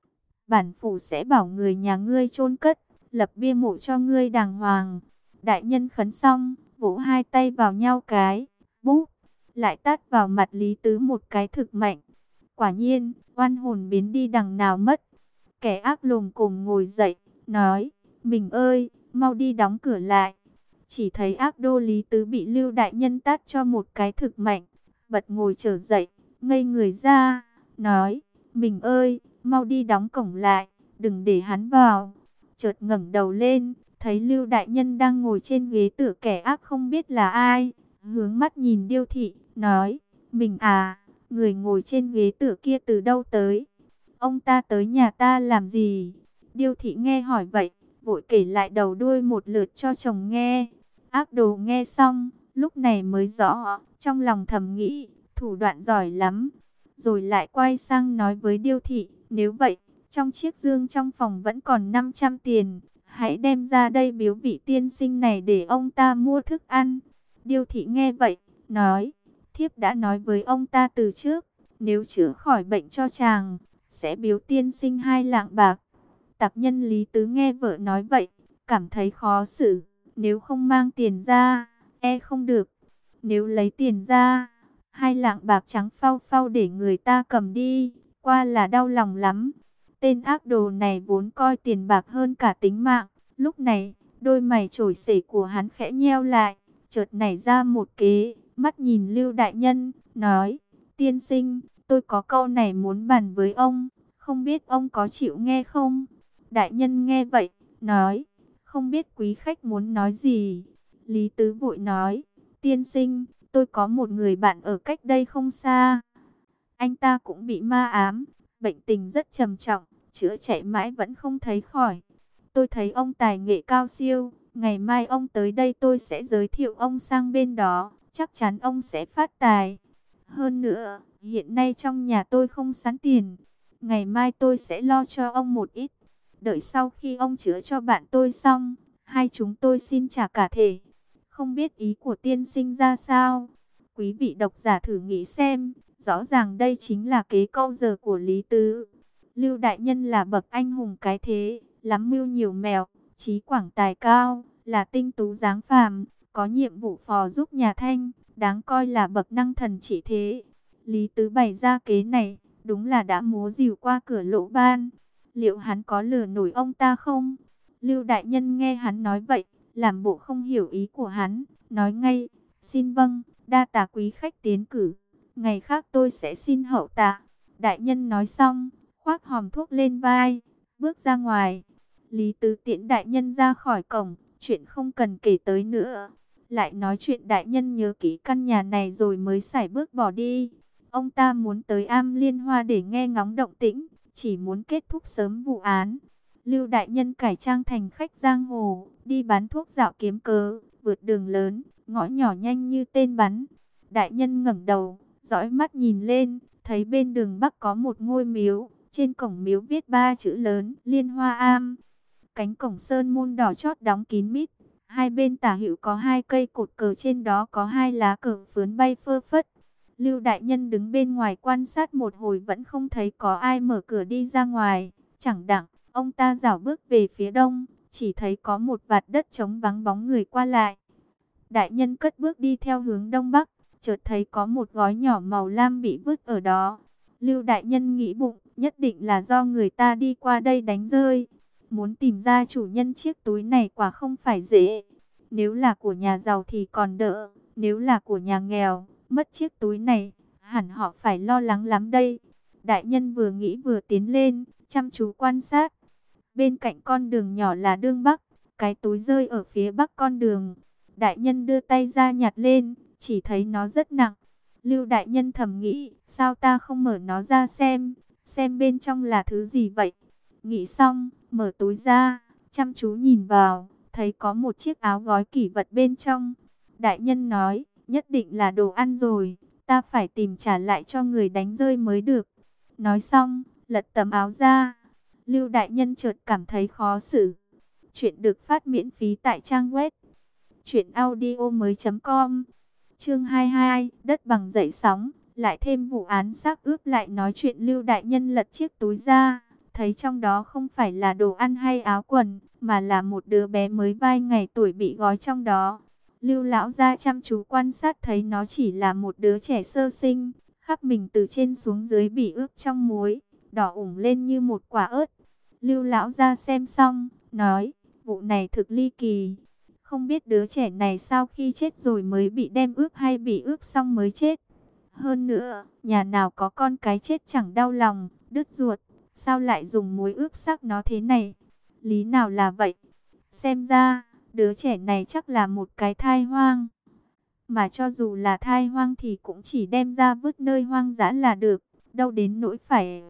Bản phụ sẽ bảo người nhà ngươi chôn cất, lập bia mộ cho ngươi đàng hoàng. Đại nhân khấn xong, vỗ hai tay vào nhau cái, búp, lại tát vào mặt Lý Tứ một cái thực mạnh. Quả nhiên, oan hồn biến đi đằng nào mất. Kẻ ác lồm cồm ngồi dậy, nói, mình ơi, mau đi đóng cửa lại. Chỉ thấy ác đô Lý Tứ bị Lưu đại nhân tát cho một cái thực mạnh, bật ngồi trở dậy, ngây người ra, nói, mình ơi, mau đi đóng cổng lại, đừng để hắn vào. Chợt ngẩng đầu lên, thấy Lưu đại nhân đang ngồi trên ghế tựa, kẻ ác không biết là ai, hướng mắt nhìn Điêu thị, nói, mình à, người ngồi trên ghế tựa kia từ đâu tới? Ông ta tới nhà ta làm gì? Điêu thị nghe hỏi vậy, vội kể lại đầu đuôi một lượt cho chồng nghe. Ác đồ nghe xong, lúc này mới rõ, trong lòng thầm nghĩ, thủ đoạn giỏi lắm. Rồi lại quay sang nói với Điêu thị, nếu vậy, trong chiếc dương trong phòng vẫn còn 500 tiền, hãy đem ra đây biếu vị tiên sinh này để ông ta mua thức ăn. Điêu thị nghe vậy, nói, thiếp đã nói với ông ta từ trước, nếu chữa khỏi bệnh cho chàng, sẽ biếu tiên sinh 2 lạng bạc. Tặc nhân Lý Tứ nghe vợ nói vậy, cảm thấy khó xử, nếu không mang tiền ra, e không được. Nếu lấy tiền ra, 2 lạng bạc trắng phau phau để người ta cầm đi, qua là đau lòng lắm. Tên ác đồ này vốn coi tiền bạc hơn cả tính mạng, lúc này, đôi mày trổi xể của hắn khẽ nheo lại, chợt nảy ra một kế, mắt nhìn Lưu đại nhân, nói, tiên sinh, tôi có câu này muốn bàn với ông, không biết ông có chịu nghe không? Đại nhân nghe vậy, nói, không biết quý khách muốn nói gì. Lý Tứ vội nói, tiên sinh, tôi có một người bạn ở cách đây không xa. Anh ta cũng bị ma ám, bệnh tình rất trầm trọng, chữa chạy mãi vẫn không thấy khỏi. Tôi thấy ông tài nghệ cao siêu, ngày mai ông tới đây tôi sẽ giới thiệu ông sang bên đó, chắc chắn ông sẽ phát tài. Hơn nữa, hiện nay trong nhà tôi không sẵn tiền, ngày mai tôi sẽ lo cho ông một ít. Đợi sau khi ông chữa cho bạn tôi xong, hai chúng tôi xin trả cả thể. Không biết ý của tiên sinh ra sao? Quý vị độc giả thử nghĩ xem, rõ ràng đây chính là kế câu giờ của Lý Tứ. Lưu đại nhân là bậc anh hùng cái thế, lắm mưu nhiều mẹo, trí quảng tài cao, là tinh tú dáng phàm, có nhiệm vụ phò giúp nhà Thanh, đáng coi là bậc năng thần trị thế. Lý Tứ bày ra kế này, đúng là đã múa rìu qua cửa lỗ ban. Liệu hắn có lừa nổi ông ta không? Lưu đại nhân nghe hắn nói vậy, làm bộ không hiểu ý của hắn, nói ngay, xin vâng, đa tạ quý khách tiến cử, ngày khác tôi sẽ xin hậu tạ. Đại nhân nói xong, khoác hòm thuốc lên vai, bước ra ngoài. Lý Tứ tiễn đại nhân ra khỏi cổng, chuyện không cần kể tới nữa. Lại nói chuyện đại nhân nhớ kỹ căn nhà này rồi mới sải bước bỏ đi. Ông ta muốn tới Am Liên Hoa để nghe ngóng động tĩnh, chỉ muốn kết thúc sớm vụ án. Lưu đại nhân cải trang thành khách giang hồ, đi bán thuốc dạo kiếm cớ, vượt đường lớn, ngõ nhỏ nhanh như tên bắn. Đại nhân ngẩng đầu, dõi mắt nhìn lên, thấy bên đường bắc có một ngôi miếu, trên cổng miếu viết 3 chữ lớn, Liên Hoa Am. Cánh cổng sơn môn đỏ chót đóng kín mít, hai bên tả hữu có 2 cây cột cờ, trên đó có 2 lá cờ phướn bay phơ phất. Lưu đại nhân đứng bên ngoài quan sát một hồi vẫn không thấy có ai mở cửa đi ra ngoài. Chẳng đặng, ông ta rảo bước về phía đông, chỉ thấy có một vạt đất trống vắng bóng người qua lại. Đại nhân cất bước đi theo hướng đông bắc, chợt thấy có một gói nhỏ màu lam bị vứt ở đó. Lưu đại nhân nghĩ bụng, nhất định là do người ta đi qua đây đánh rơi. Muốn tìm ra chủ nhân chiếc túi này quả không phải dễ. Nếu là của nhà giàu thì còn đỡ, nếu là của nhà nghèo, mất chiếc túi này, hẳn họ phải lo lắng lắm đây. Đại nhân vừa nghĩ vừa tiến lên, chăm chú quan sát. Bên cạnh con đường nhỏ là đường bắc, cái túi rơi ở phía bắc con đường. Đại nhân đưa tay ra nhặt lên, chỉ thấy nó rất nặng. Lưu đại nhân thầm nghĩ, sao ta không mở nó ra xem bên trong là thứ gì vậy. Nghĩ xong, mở túi ra, chăm chú nhìn vào, thấy có một chiếc áo gói kỷ vật bên trong. Đại nhân nói, nhất định là đồ ăn rồi, ta phải tìm trả lại cho người đánh rơi mới được. Nói xong, lật tấm áo ra. Lưu đại nhân chợt cảm thấy khó xử. Chuyện được phát miễn phí tại trang web truyệnaudiomoi.com. Chương 22, đất bằng dậy sóng, lại thêm vụ án xác ướp. Lại nói chuyện Lưu đại nhân lật chiếc túi ra, thấy trong đó không phải là đồ ăn hay áo quần, mà là một đứa bé mới vài ngày tuổi bị gói trong đó. Lưu lão gia chăm chú quan sát thấy nó chỉ là một đứa trẻ sơ sinh, khắp mình từ trên xuống dưới bị ướp trong muối, đỏ ửng lên như một quả ớt. Lưu lão gia xem xong, nói, vụ này thực ly kỳ. Không biết đứa trẻ này sau khi chết rồi mới bị đem ướp hay bị ướp xong mới chết. Hơn nữa, nhà nào có con cái chết chẳng đau lòng, đứt ruột, sao lại dùng muối ướp xác nó thế này? Lý nào là vậy? Xem ra, đứa trẻ này chắc là một cái thai hoang. Mà cho dù là thai hoang thì cũng chỉ đem ra vứt nơi hoang dã là được, đâu đến nỗi phải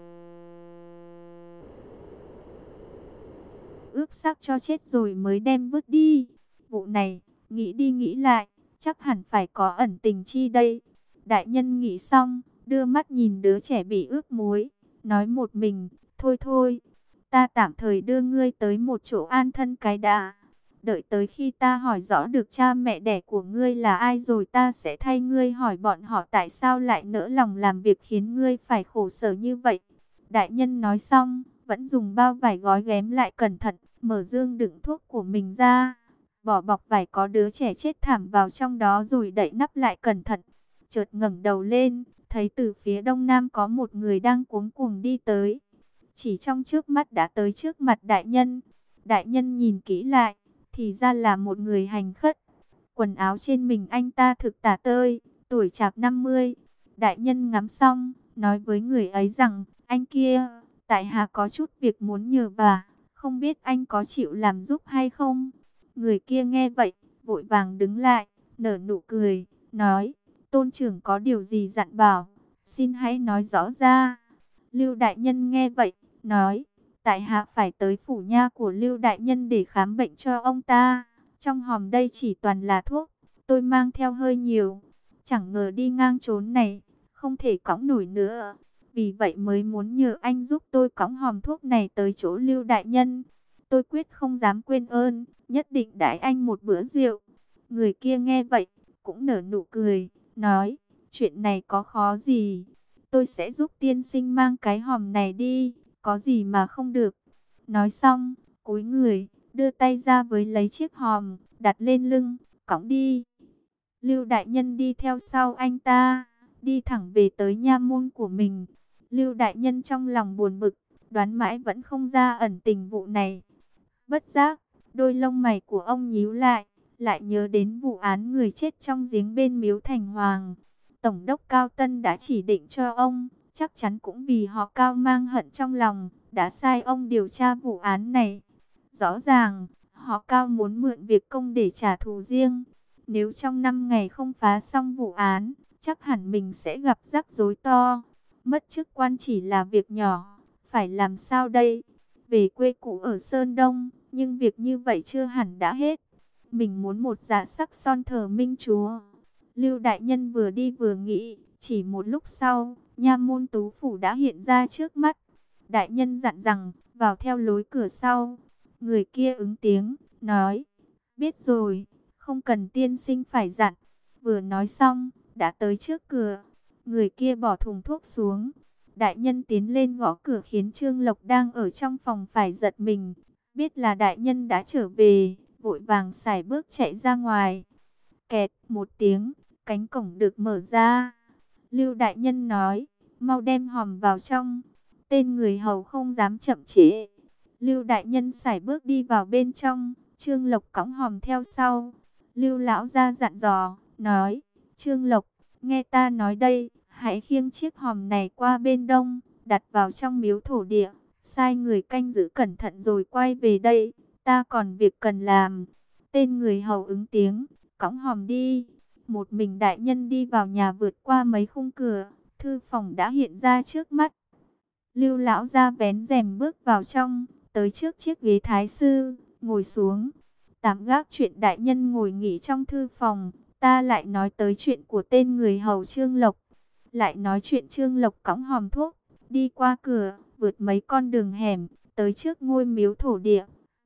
ướp xác cho chết rồi mới đem vứt đi. Vụ này, nghĩ đi nghĩ lại, chắc hẳn phải có ẩn tình chi đây. Đại nhân nghĩ xong, đưa mắt nhìn đứa trẻ bị ướp muối, nói một mình, thôi thôi, ta tạm thời đưa ngươi tới một chỗ an thân cái đã. Đợi tới khi ta hỏi rõ được cha mẹ đẻ của ngươi là ai rồi ta sẽ thay ngươi hỏi bọn họ tại sao lại nỡ lòng làm việc khiến ngươi phải khổ sở như vậy. Đại nhân nói xong, vẫn dùng bao vải gói ghém lại cẩn thận, mở dương đựng thuốc của mình ra, bỏ bọc vải có đứa trẻ chết thảm vào trong đó rồi đậy nắp lại cẩn thận. Chợt ngẩng đầu lên, thấy từ phía đông nam có một người đang cuống cuồng đi tới. Chỉ trong trước mắt đã tới trước mặt đại nhân. Đại nhân nhìn kỹ lại, thì ra là một người hành khất. Quần áo trên mình anh ta thực tả tơi, tuổi chạc 50. Đại nhân ngắm xong, nói với người ấy rằng, anh kia, tại hạ có chút việc muốn nhờ vả, không biết anh có chịu làm giúp hay không? Người kia nghe vậy, vội vàng đứng lại, nở nụ cười, nói, tôn trưởng có điều gì dặn bảo, xin hãy nói rõ ra. Lưu đại nhân nghe vậy, nói, tại hạ phải tới phủ nha của Lưu đại nhân để khám bệnh cho ông ta. Trong hòm đây chỉ toàn là thuốc, tôi mang theo hơi nhiều, chẳng ngờ đi ngang chốn này, không thể cõng nổi nữa. Vì vậy mới muốn nhờ anh giúp tôi cõng hòm thuốc này tới chỗ Lưu đại nhân. Tôi quyết không dám quên ơn, nhất định đãi anh một bữa rượu. Người kia nghe vậy, cũng nở nụ cười, nói, chuyện này có khó gì, tôi sẽ giúp tiên sinh mang cái hòm này đi, có gì mà không được. Nói xong, cúi người, đưa tay ra với lấy chiếc hòm, đặt lên lưng, cõng đi. Lưu đại nhân đi theo sau anh ta, đi thẳng về tới nha môn của mình. Lưu đại nhân trong lòng buồn bực, đoán mãi vẫn không ra ẩn tình vụ này. Bất giác, đôi lông mày của ông nhíu lại nhớ đến vụ án người chết trong giếng bên miếu Thành Hoàng. Tổng đốc Cao Tân đã chỉ định cho ông, chắc chắn cũng vì họ Cao mang hận trong lòng, đã sai ông điều tra vụ án này. Rõ ràng, họ Cao muốn mượn việc công để trả thù riêng. Nếu trong 5 ngày không phá xong vụ án, chắc hẳn mình sẽ gặp rắc rối to. Mất chức quan chỉ là việc nhỏ, phải làm sao đây? Về quê cũ ở Sơn Đông, nhưng việc như vậy chưa hẳn đã hết. Mình muốn một dạ sắc son thờ Minh Chúa. Lưu đại nhân vừa đi vừa nghĩ, chỉ một lúc sau, nha môn tú phủ đã hiện ra trước mắt. Đại nhân dặn rằng, vào theo lối cửa sau. Người kia ứng tiếng, nói, biết rồi, không cần tiên sinh phải dặn. Vừa nói xong, đã tới trước cửa. Người kia bỏ thùng thuốc xuống. Đại nhân tiến lên gõ cửa khiến Trương Lộc đang ở trong phòng phải giật mình. Biết là đại nhân đã trở về, vội vàng sải bước chạy ra ngoài. Kẹt một tiếng, cánh cổng được mở ra. Lưu đại nhân nói, mau đem hòm vào trong. Tên người hầu không dám chậm trễ. Lưu đại nhân sải bước đi vào bên trong, Trương Lộc cõng hòm theo sau. Lưu lão ra dặn dò, nói, Trương Lộc, nghe ta nói đây, hãy khiêng chiếc hòm này qua bên đông, đặt vào trong miếu thổ địa, sai người canh giữ cẩn thận rồi quay về đây, ta còn việc cần làm. Tên người hầu ứng tiếng, cõng hòm đi. Một mình đại nhân đi vào nhà vượt qua mấy khung cửa, thư phòng đã hiện ra trước mắt. Lưu lão ra vén rèm bước vào trong, tới trước chiếc ghế thái sư, ngồi xuống. Tạm gác chuyện đại nhân ngồi nghỉ trong thư phòng, ta lại nói tới chuyện của tên người hầu Trương Lộc. Lại nói chuyện Trương Lộc cõng hòm thuốc, đi qua cửa, vượt mấy con đường hẻm, tới trước ngôi miếu thổ địa.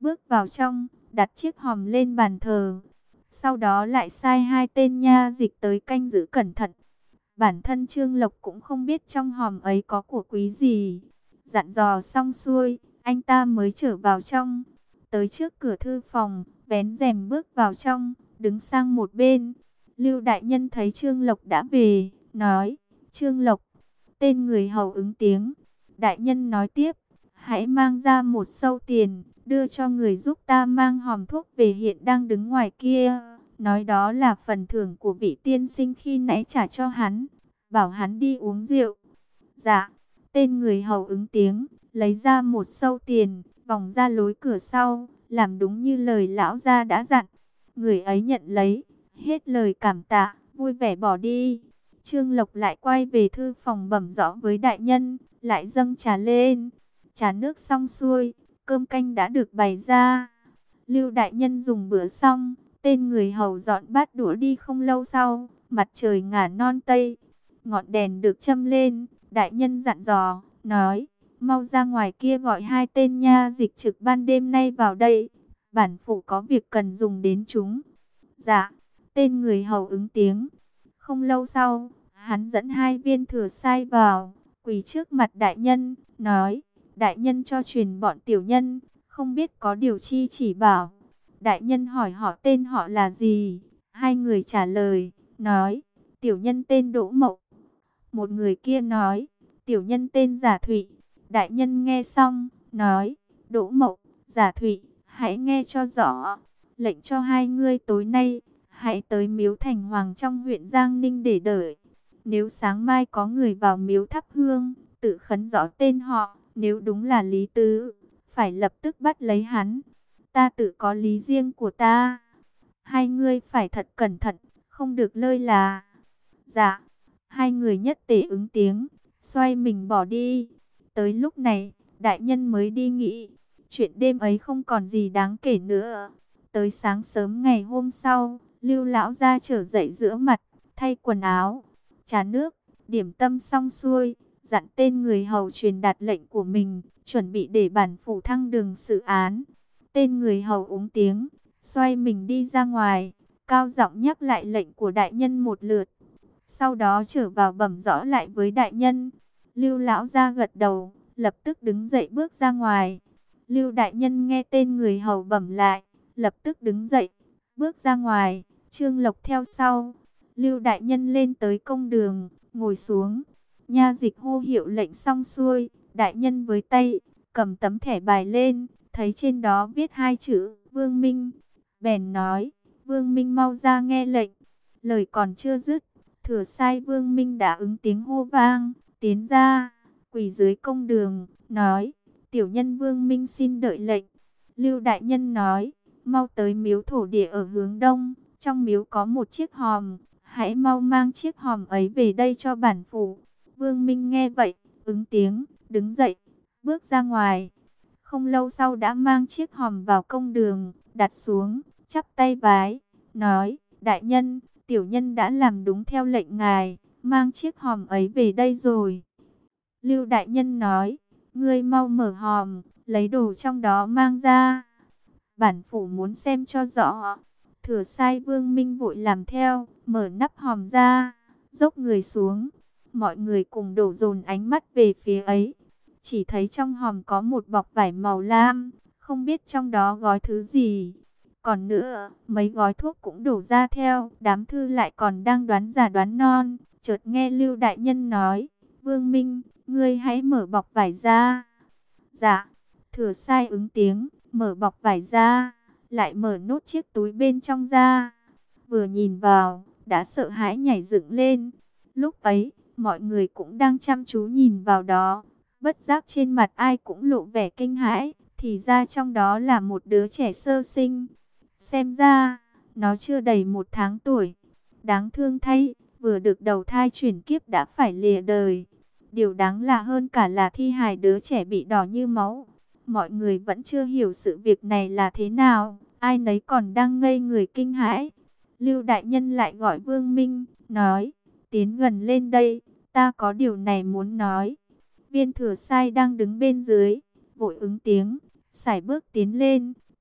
bước vào trong, đặt chiếc hòm lên bàn thờ. Sau đó lại sai 2 tên nha dịch tới canh giữ cẩn thận. Bản thân Trương Lộc cũng không biết trong hòm ấy có của quý gì. Dặn dò xong xuôi, anh ta mới trở vào trong. Tới trước cửa thư phòng, vén rèm bước vào trong, đứng sang một bên. Lưu đại nhân thấy Trương Lộc đã về, nói: Trương Lộc. Tên người hầu ứng tiếng. Đại nhân nói tiếp: hãy mang ra một sâu tiền, đưa cho người giúp ta mang hòm thuốc về, hiện đang đứng ngoài kia. Nói đó là phần thưởng của vị tiên sinh khi nãy trả cho hắn, bảo hắn đi uống rượu. Dạ. Tên người hầu ứng tiếng, lấy ra một sâu tiền, vòng ra lối cửa sau, làm đúng như lời lão gia đã dặn. Người ấy nhận lấy, hết lời cảm tạ, vui vẻ bỏ đi. Trương Lộc lại quay về thư phòng bẩm rõ với đại nhân, lại dâng trà lên. Trà nước xong xuôi, cơm canh đã được bày ra. Lưu đại nhân dùng bữa xong, tên người hầu dọn bát đũa đi. Không lâu sau, mặt trời ngả non tây, ngọn đèn được châm lên. Đại nhân dặn dò, nói: mau ra ngoài kia gọi 2 tên nha dịch trực ban đêm nay vào đây. Bản phủ có việc cần dùng đến chúng. Dạ. Tên người hầu ứng tiếng. Không lâu sau, hắn dẫn 2 viên thừa sai vào, quỳ trước mặt đại nhân, nói: đại nhân cho truyền bọn tiểu nhân, không biết có điều chi chỉ bảo. Đại nhân hỏi họ tên họ là gì. 2 người trả lời, nói: tiểu nhân tên Đỗ Mậu. Một người kia nói: tiểu nhân tên Giả Thụy. Đại nhân nghe xong, nói: Đỗ Mậu, Giả Thụy, hãy nghe cho rõ. Lệnh cho 2 ngươi tối nay, hãy tới miếu Thành Hoàng trong huyện Giang Ninh để đợi. Nếu sáng mai có người vào miếu thắp hương, tự khấn rõ tên họ, nếu đúng là Lý Tứ, phải lập tức bắt lấy hắn. Ta tự có lý riêng của ta. 2 ngươi phải thật cẩn thận, không được lơi là. Dạ. 2 người nhất tề ứng tiếng, xoay mình bỏ đi. Tới lúc này, đại nhân mới đi nghỉ. Chuyện đêm ấy không còn gì đáng kể nữa. Tới sáng sớm ngày hôm sau, Lưu lão gia trở dậy rửa mặt, thay quần áo, trà nước, điểm tâm xong xuôi, dặn tên người hầu truyền đạt lệnh của mình, chuẩn bị để bản phủ thăng đường xử án. Tên người hầu ứng tiếng, xoay mình đi ra ngoài, cao giọng nhắc lại lệnh của đại nhân một lượt. Sau đó trở vào bẩm rõ lại với đại nhân. Lưu lão gia gật đầu, lập tức đứng dậy bước ra ngoài. Lưu đại nhân nghe tên người hầu bẩm lại, lập tức đứng dậy, bước ra ngoài. Trương Lộc theo sau. Lưu đại nhân lên tới công đường, ngồi xuống. Nha dịch hô hiệu lệnh xong xuôi, đại nhân với tay cầm tấm thẻ bài lên, thấy trên đó viết 2 chữ Vương Minh, bèn nói: Vương Minh mau ra nghe lệnh. Lời còn chưa dứt, thừa sai Vương Minh đã ứng tiếng hô vang, tiến ra, quỳ dưới công đường, nói: tiểu nhân Vương Minh xin đợi lệnh. Lưu đại nhân nói: mau tới miếu thổ địa ở hướng đông, trong miếu có một chiếc hòm, hãy mau mang chiếc hòm ấy về đây cho bản phủ. Vương Minh nghe vậy, ứng tiếng, đứng dậy, bước ra ngoài. Không lâu sau đã mang chiếc hòm vào công đường, đặt xuống, chắp tay vái, nói: đại nhân, tiểu nhân đã làm đúng theo lệnh ngài, mang chiếc hòm ấy về đây rồi. Lưu đại nhân nói: ngươi mau mở hòm, lấy đồ trong đó mang ra. Bản phủ muốn xem cho rõ. Thừa sai Vương Minh vội làm theo, mở nắp hòm ra, dốc người xuống. Mọi người cùng đổ dồn ánh mắt về phía ấy. Chỉ thấy trong hòm có một bọc vải màu lam, không biết trong đó gói thứ gì. Còn nữa, mấy gói thuốc cũng đổ ra theo. Đám thư lại còn đang đoán già đoán non. Chợt nghe Lưu đại nhân nói: Vương Minh, ngươi hãy mở bọc vải ra. Dạ. Thừa sai ứng tiếng, mở bọc vải ra, lại mở nốt chiếc túi bên trong ra. Vừa nhìn vào, đã sợ hãi nhảy dựng lên. Lúc ấy, mọi người cũng đang chăm chú nhìn vào đó. Bất giác trên mặt ai cũng lộ vẻ kinh hãi. Thì ra trong đó là một đứa trẻ sơ sinh. Xem ra, nó chưa đầy 1 tháng tuổi. Đáng thương thay, vừa được đầu thai chuyển kiếp đã phải lìa đời. Điều đáng lạ hơn cả là thi hài đứa trẻ bị đỏ như máu. Mọi người vẫn chưa hiểu sự việc này là thế nào, ai nấy còn đang ngây người kinh hãi. Lưu đại nhân lại gọi Vương Minh, nói: tiến gần lên đây, ta có điều này muốn nói. Viên thừa sai đang đứng bên dưới, vội ứng tiếng, sải bước tiến lên,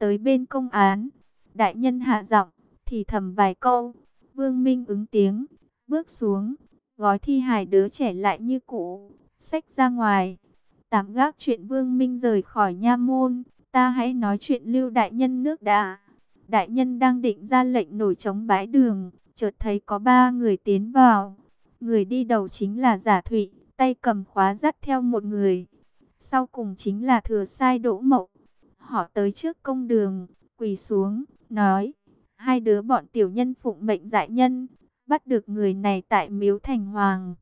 tới bên công án. Đại nhân hạ giọng, thì thầm vài câu. Vương Minh ứng tiếng, bước xuống, gói thi hài đứa trẻ lại như cũ, xách ra ngoài. Tạm gác chuyện Vương Minh rời khỏi nha môn, ta hãy nói chuyện Lưu đại nhân nước đã. Đại nhân đang định ra lệnh nổi trống bãi đường, chợt thấy có 3 người tiến vào. Người đi đầu chính là Giả Thụy, tay cầm khóa dắt theo một người. Sau cùng chính là Thừa Sai Đỗ Mậu. Họ tới trước công đường, quỳ xuống, nói: hai đứa bọn tiểu nhân phụng mệnh đại nhân, bắt được người này tại miếu thành hoàng.